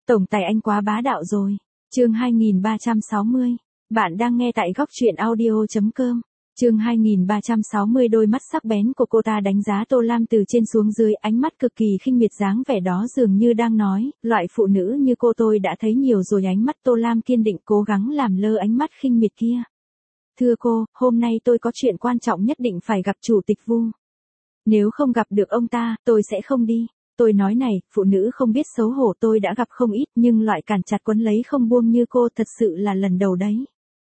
Tổng tài anh quá bá đạo rồi. Chương 2360. Bạn đang nghe tại góc truyện audio.com. Chương 2360. Đôi mắt sắc bén của cô ta đánh giá Tô Lam từ trên xuống dưới, ánh mắt cực kỳ khinh miệt, dáng vẻ đó dường như đang nói, loại phụ nữ như cô tôi đã thấy nhiều rồi. Ánh mắt Tô Lam kiên định, cố gắng làm lơ ánh mắt khinh miệt kia. Thưa cô, hôm nay tôi có chuyện quan trọng nhất định phải gặp chủ tịch Vu. Nếu không gặp được ông ta, tôi sẽ không đi. Tôi nói này, phụ nữ không biết xấu hổ tôi đã gặp không ít, nhưng loại cản chặt quấn lấy không buông như cô thật sự là lần đầu đấy.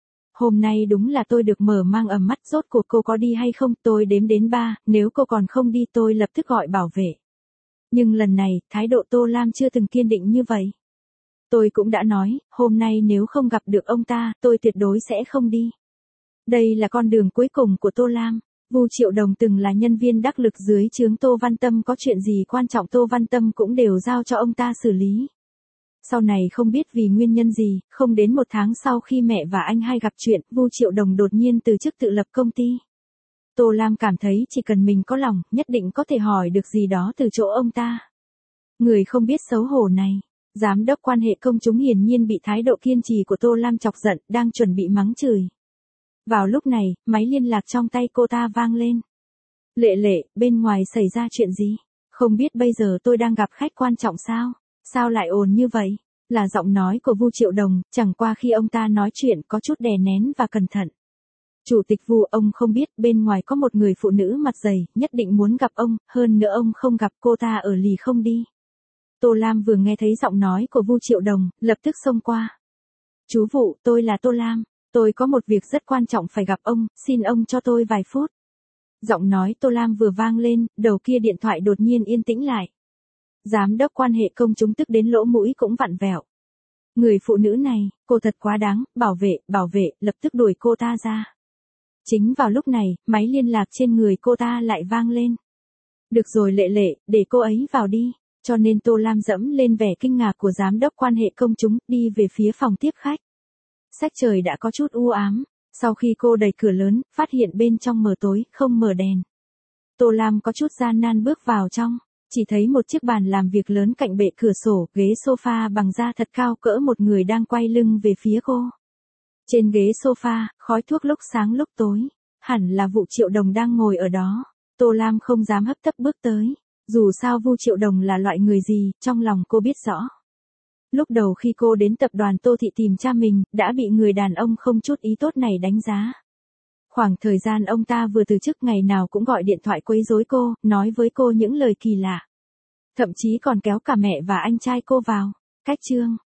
Hôm nay đúng là tôi được mở mang ầm mắt, rốt cuộc cô có đi hay không? Tôi đếm đến 3, nếu cô còn không đi tôi lập tức gọi bảo vệ. Nhưng lần này, thái độ Tô Lam chưa từng kiên định như vậy. Tôi cũng đã nói, hôm nay nếu không gặp được ông ta, tôi tuyệt đối sẽ không đi. Đây là con đường cuối cùng của Tô Lam. Vu Triệu Đồng từng là nhân viên đắc lực dưới trướng Tô Văn Tâm, có chuyện gì quan trọng Tô Văn Tâm cũng đều giao cho ông ta xử lý. Sau này không biết vì nguyên nhân gì, không đến 1 tháng sau khi mẹ và anh hai gặp chuyện, Vu Triệu Đồng đột nhiên từ chức tự lập công ty. Tô Lam cảm thấy chỉ cần mình có lòng, nhất định có thể hỏi được gì đó từ chỗ ông ta. Người không biết xấu hổ này. Giám đốc quan hệ công chúng hiển nhiên bị thái độ kiên trì của Tô Lam chọc giận, đang chuẩn bị mắng chửi. Vào lúc này, máy liên lạc trong tay cô ta vang lên. Lệ Lệ, bên ngoài xảy ra chuyện gì? Không biết bây giờ tôi đang gặp khách quan trọng sao? Sao lại ồn như vậy? Là giọng nói của Vu Triệu Đồng, chẳng qua khi ông ta nói chuyện có chút đè nén và cẩn thận. Chủ tịch Vu, ông không biết bên ngoài có một người phụ nữ mặt dày, nhất định muốn gặp ông, hơn nữa ông không gặp cô ta ở lì không đi. Tô Lam vừa nghe thấy giọng nói của Vu Triệu Đồng, lập tức xông qua. Chú Vu, tôi là Tô Lam. Tôi có một việc rất quan trọng phải gặp ông, xin ông cho tôi vài phút. Giọng nói Tô Lam vừa vang lên, đầu kia điện thoại đột nhiên yên tĩnh lại. Giám đốc quan hệ công chúng tức đến lỗ mũi cũng vặn vẹo. Người phụ nữ này, cô thật quá đáng, bảo vệ, lập tức đuổi cô ta ra. Chính vào lúc này, máy liên lạc trên người cô ta lại vang lên. Được rồi Lệ Lệ, để cô ấy vào đi. Cho nên Tô Lam dẫm lên vẻ kinh ngạc của giám đốc quan hệ công chúng, đi về phía phòng tiếp khách. Sắc trời đã có chút u ám, sau khi cô đẩy cửa lớn, phát hiện bên trong mờ tối, không mở đèn. Tô Lam có chút gian nan bước vào trong, chỉ thấy một chiếc bàn làm việc lớn cạnh bệ cửa sổ, ghế sofa bằng da thật cao cỡ một người đang quay lưng về phía cô. Trên ghế sofa, khói thuốc lúc sáng lúc tối, hẳn là Vu Triệu Đồng đang ngồi ở đó. Tô Lam không dám hấp tấp bước tới, dù sao Vu Triệu Đồng là loại người gì, trong lòng cô biết rõ. Lúc đầu khi cô đến tập đoàn Tô Thị tìm cha mình, đã bị người đàn ông không chút ý tốt này đánh giá. Khoảng thời gian ông ta vừa từ chức, ngày nào cũng gọi điện thoại quấy rối cô, nói với cô những lời kỳ lạ. Thậm chí còn kéo cả mẹ và anh trai cô vào. Cách chương.